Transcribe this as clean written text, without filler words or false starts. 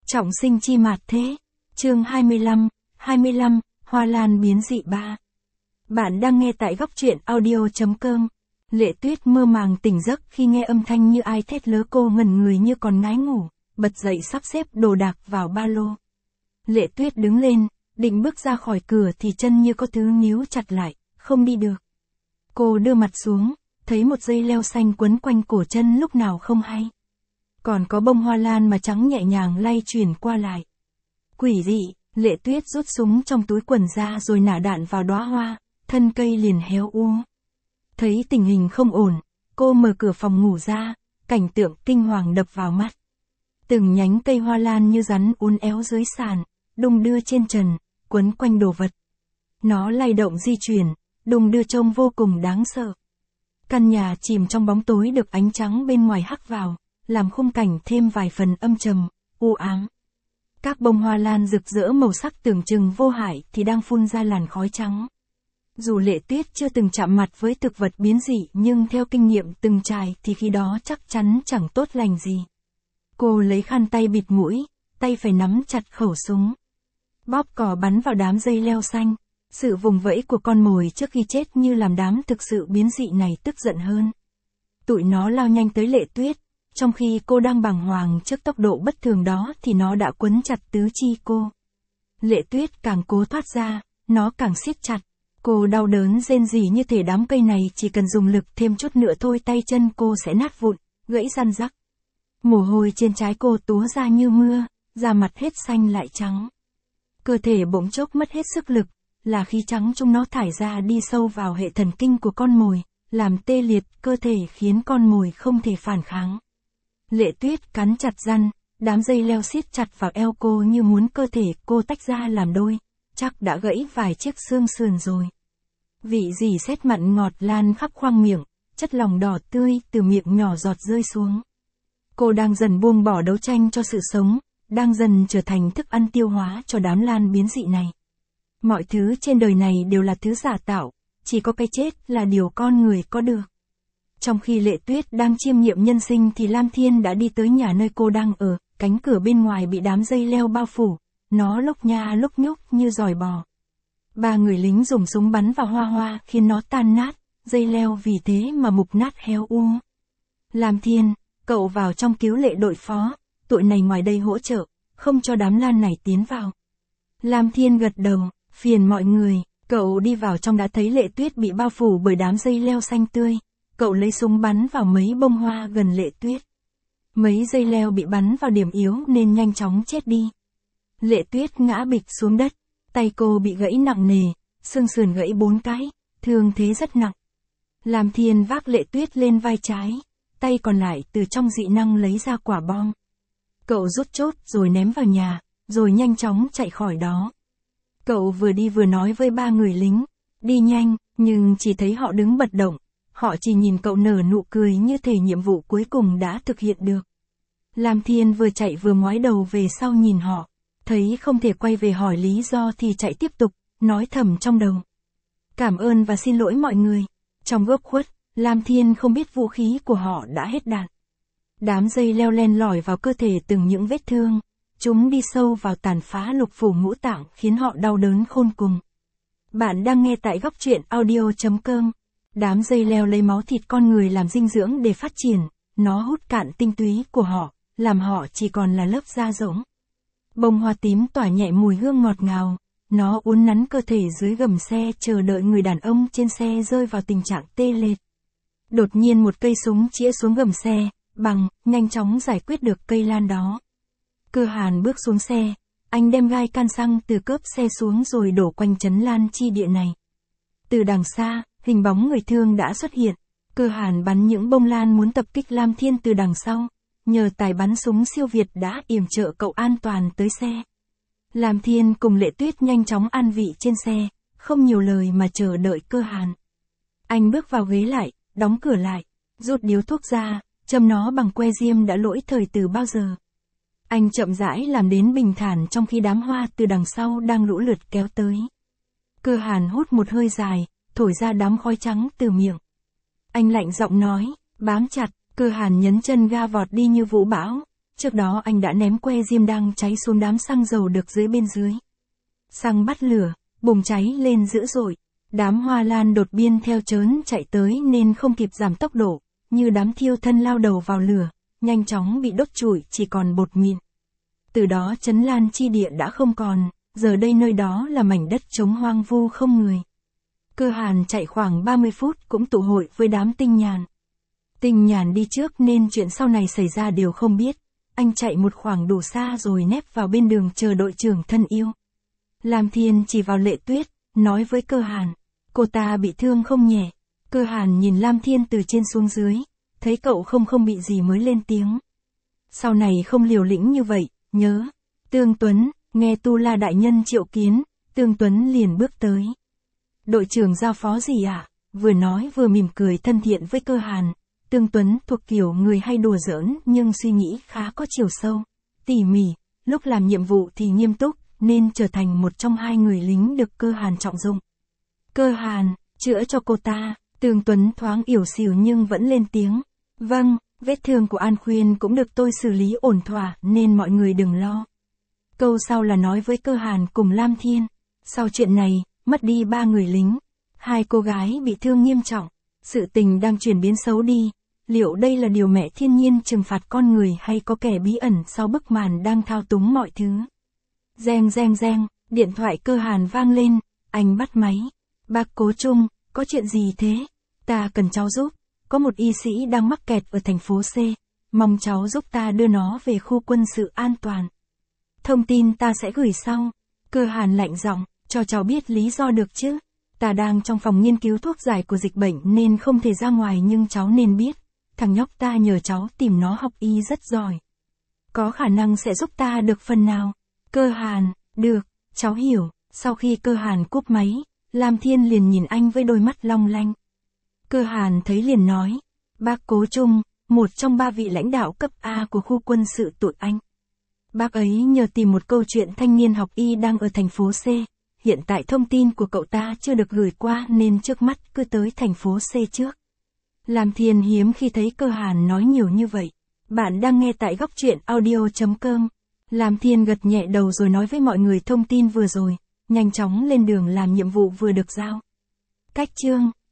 Trọng sinh chi mạt thế. Chương 25, Hoa Lan biến dị 3. Bạn đang nghe tại góc truyện audio.com. Lệ Tuyết mơ màng tỉnh giấc khi nghe âm thanh như ai thét lớ, cô ngẩn người như còn ngái ngủ, bật dậy sắp xếp đồ đạc vào ba lô. Lệ Tuyết đứng lên, định bước ra khỏi cửa thì chân như có thứ níu chặt lại, không đi được. Cô đưa mặt xuống, thấy một dây leo xanh quấn quanh cổ chân lúc nào không hay. Còn có bông hoa lan mà trắng nhẹ nhàng lay chuyển qua lại. Quỷ dị, Lệ Tuyết rút súng trong túi quần ra rồi nả đạn vào đóa hoa, thân cây liền héo úa. Thấy tình hình không ổn, cô mở cửa phòng ngủ ra, cảnh tượng kinh hoàng đập vào mắt. Từng nhánh cây hoa lan như rắn uốn éo dưới sàn, đung đưa trên trần, quấn quanh đồ vật. Nó lay động di chuyển, đung đưa trông vô cùng đáng sợ. Căn nhà chìm trong bóng tối được ánh trắng bên ngoài hắt vào, làm khung cảnh thêm vài phần âm trầm, u ám. Các bông hoa lan rực rỡ màu sắc tưởng chừng vô hại thì đang phun ra làn khói trắng. Dù Lệ Tuyết chưa từng chạm mặt với thực vật biến dị nhưng theo kinh nghiệm từng trải thì khi đó chắc chắn chẳng tốt lành gì. Cô lấy khăn tay bịt mũi, tay phải nắm chặt khẩu súng. Bóp cò bắn vào đám dây leo xanh. Sự vùng vẫy của con mồi trước khi chết như làm đám thực sự biến dị này tức giận hơn. Tụi nó lao nhanh tới Lệ Tuyết. Trong khi cô đang bàng hoàng trước tốc độ bất thường đó thì nó đã quấn chặt tứ chi cô. Lệ Tuyết càng cố thoát ra, nó càng siết chặt. Cô đau đớn rên rỉ như thể đám cây này chỉ cần dùng lực thêm chút nữa thôi tay chân cô sẽ nát vụn, gãy răng rắc. Mồ hôi trên trán cô túa ra như mưa, da mặt hết xanh lại trắng. Cơ thể bỗng chốc mất hết sức lực, là khí trắng chúng nó thải ra đi sâu vào hệ thần kinh của con mồi, làm tê liệt cơ thể khiến con mồi không thể phản kháng. Lệ Tuyết cắn chặt răng, đám dây leo siết chặt vào eo cô như muốn cơ thể cô tách ra làm đôi, chắc đã gãy vài chiếc xương sườn rồi. Vị dì sét mặn ngọt lan khắp khoang miệng, chất lỏng đỏ tươi từ miệng nhỏ giọt rơi xuống. Cô đang dần buông bỏ đấu tranh cho sự sống, đang dần trở thành thức ăn tiêu hóa cho đám lan biến dị này. Mọi thứ trên đời này đều là thứ giả tạo, chỉ có cái chết là điều con người có được. Trong khi Lệ Tuyết đang chiêm nghiệm nhân sinh thì Lam Thiên đã đi tới nhà nơi cô đang ở, cánh cửa bên ngoài bị đám dây leo bao phủ, nó lúc nha lúc nhúc như giòi bò. 3 người lính dùng súng bắn vào hoa hoa khiến nó tan nát, dây leo vì thế mà mục nát héo u. Lam Thiên, cậu vào trong cứu Lệ đội phó, tụi này ngoài đây hỗ trợ, không cho đám lan này tiến vào. Lam Thiên gật đầu, phiền mọi người, cậu đi vào trong đã thấy Lệ Tuyết bị bao phủ bởi đám dây leo xanh tươi. Cậu lấy súng bắn vào mấy bông hoa gần Lệ Tuyết. Mấy dây leo bị bắn vào điểm yếu nên nhanh chóng chết đi. Lệ Tuyết ngã bịch xuống đất, tay cô bị gãy nặng nề, xương sườn gãy 4 cái, thương thế rất nặng. Lam Thiên vác Lệ Tuyết lên vai trái, tay còn lại từ trong dị năng lấy ra quả bom. Cậu rút chốt rồi ném vào nhà, rồi nhanh chóng chạy khỏi đó. Cậu vừa đi vừa nói với 3 người lính, đi nhanh, nhưng chỉ thấy họ đứng bất động. Họ chỉ nhìn cậu nở nụ cười như thể nhiệm vụ cuối cùng đã thực hiện được. Lam Thiên vừa chạy vừa ngoái đầu về sau nhìn họ. Thấy không thể quay về hỏi lý do thì chạy tiếp tục, nói thầm trong đầu. Cảm ơn và xin lỗi mọi người. Trong góc khuất, Lam Thiên không biết vũ khí của họ đã hết đạn. Đám dây leo len lỏi vào cơ thể từng những vết thương. Chúng đi sâu vào tàn phá lục phủ ngũ tạng khiến họ đau đớn khôn cùng. Bạn đang nghe tại góc truyện audio.com. Đám dây leo lấy máu thịt con người làm dinh dưỡng để phát triển, nó hút cạn tinh túy của họ, làm họ chỉ còn là lớp da rỗng. Bông hoa tím tỏa nhẹ mùi hương ngọt ngào, nó uốn nắn cơ thể dưới gầm xe chờ đợi người đàn ông trên xe rơi vào tình trạng tê liệt. Đột nhiên một cây súng chĩa xuống gầm xe, nhanh chóng giải quyết được cây lan đó. Cơ Hàn bước xuống xe, anh đem gai can xăng từ cốp xe xuống rồi đổ quanh trấn lan chi địa này. Từ đằng xa, hình bóng người thương đã xuất hiện. Cơ Hàn bắn những bông lan muốn tập kích Lam Thiên từ đằng sau. Nhờ tài bắn súng siêu việt đã yểm trợ cậu an toàn tới xe. Lam Thiên cùng Lệ Tuyết nhanh chóng an vị trên xe, không nhiều lời mà chờ đợi Cơ Hàn. Anh bước vào ghế lại, đóng cửa lại, rút điếu thuốc ra, châm nó bằng que diêm đã lỗi thời từ bao giờ. Anh chậm rãi làm đến bình thản trong khi đám hoa từ đằng sau đang lũ lượt kéo tới. Cơ Hàn hút một hơi dài, thổi ra đám khói trắng từ miệng. Anh lạnh giọng nói, bám chặt. Cơ Hàn nhấn chân ga vọt đi như vũ bão. Trước đó anh đã ném que diêm đang cháy xuống đám xăng dầu được dưới bên dưới. Xăng bắt lửa, bùng cháy lên dữ dội. Đám hoa lan đột biên theo chớn chạy tới nên không kịp giảm tốc độ, như đám thiêu thân lao đầu vào lửa, nhanh chóng bị đốt trụi chỉ còn bột mịn. Từ đó Trấn Lan chi địa đã không còn, giờ đây nơi đó là mảnh đất trống hoang vu không người. Cơ Hàn chạy khoảng 30 phút cũng tụ hội với đám Tinh Nhàn. Tinh Nhàn đi trước nên chuyện sau này xảy ra đều không biết. Anh chạy một khoảng đủ xa rồi nép vào bên đường chờ đội trưởng thân yêu. Lam Thiên chỉ vào Lệ Tuyết, nói với Cơ Hàn. Cô ta bị thương không nhẹ. Cơ Hàn nhìn Lam Thiên từ trên xuống dưới, thấy cậu không bị gì mới lên tiếng. Sau này không liều lĩnh như vậy, nhớ. Tương Tuấn, nghe Tu La đại nhân triệu kiến, Tương Tuấn liền bước tới. Đội trưởng giao phó gì ạ? Vừa nói vừa mỉm cười thân thiện với Cơ Hàn. Tương Tuấn thuộc kiểu người hay đùa giỡn nhưng suy nghĩ khá có chiều sâu, tỉ mỉ, lúc làm nhiệm vụ thì nghiêm túc, nên trở thành một trong 2 người lính được Cơ Hàn trọng dụng. Cơ Hàn, chữa cho cô ta. Tương Tuấn thoáng ỉu xìu nhưng vẫn lên tiếng. Vâng, vết thương của An Khuyên cũng được tôi xử lý ổn thỏa nên mọi người đừng lo. Câu sau là nói với Cơ Hàn cùng Lam Thiên. Sau chuyện này, mất đi 3 người lính. 2 cô gái bị thương nghiêm trọng. Sự tình đang chuyển biến xấu đi. Liệu đây là điều mẹ thiên nhiên trừng phạt con người hay có kẻ bí ẩn sau bức màn đang thao túng mọi thứ? Reng reng reng, điện thoại Cơ Hàn vang lên, anh bắt máy. Bác Cố Trung, có chuyện gì thế? Ta cần cháu giúp, có một y sĩ đang mắc kẹt ở thành phố C, mong cháu giúp ta đưa nó về khu quân sự an toàn. Thông tin ta sẽ gửi sau. Cơ Hàn lạnh giọng, cho cháu biết lý do được chứ? Ta đang trong phòng nghiên cứu thuốc giải của dịch bệnh nên không thể ra ngoài nhưng cháu nên biết. Thằng nhóc ta nhờ cháu tìm nó học y rất giỏi. Có khả năng sẽ giúp ta được phần nào. Cơ Hàn, được, cháu hiểu. Sau khi Cơ Hàn cúp máy, Lam Thiên liền nhìn anh với đôi mắt long lanh. Cơ Hàn thấy liền nói, bác Cố Trung, một trong 3 vị lãnh đạo cấp A của khu quân sự tụi anh. Bác ấy nhờ tìm một câu chuyện thanh niên học y đang ở thành phố C. Hiện tại thông tin của cậu ta chưa được gửi qua nên trước mắt cứ tới thành phố C trước. Lam Thiên hiếm khi thấy Cơ Hàn nói nhiều như vậy. Bạn đang nghe tại góc truyện audio.com. Lam Thiên gật nhẹ đầu rồi nói với mọi người thông tin vừa rồi, nhanh chóng lên đường làm nhiệm vụ vừa được giao. Cách chương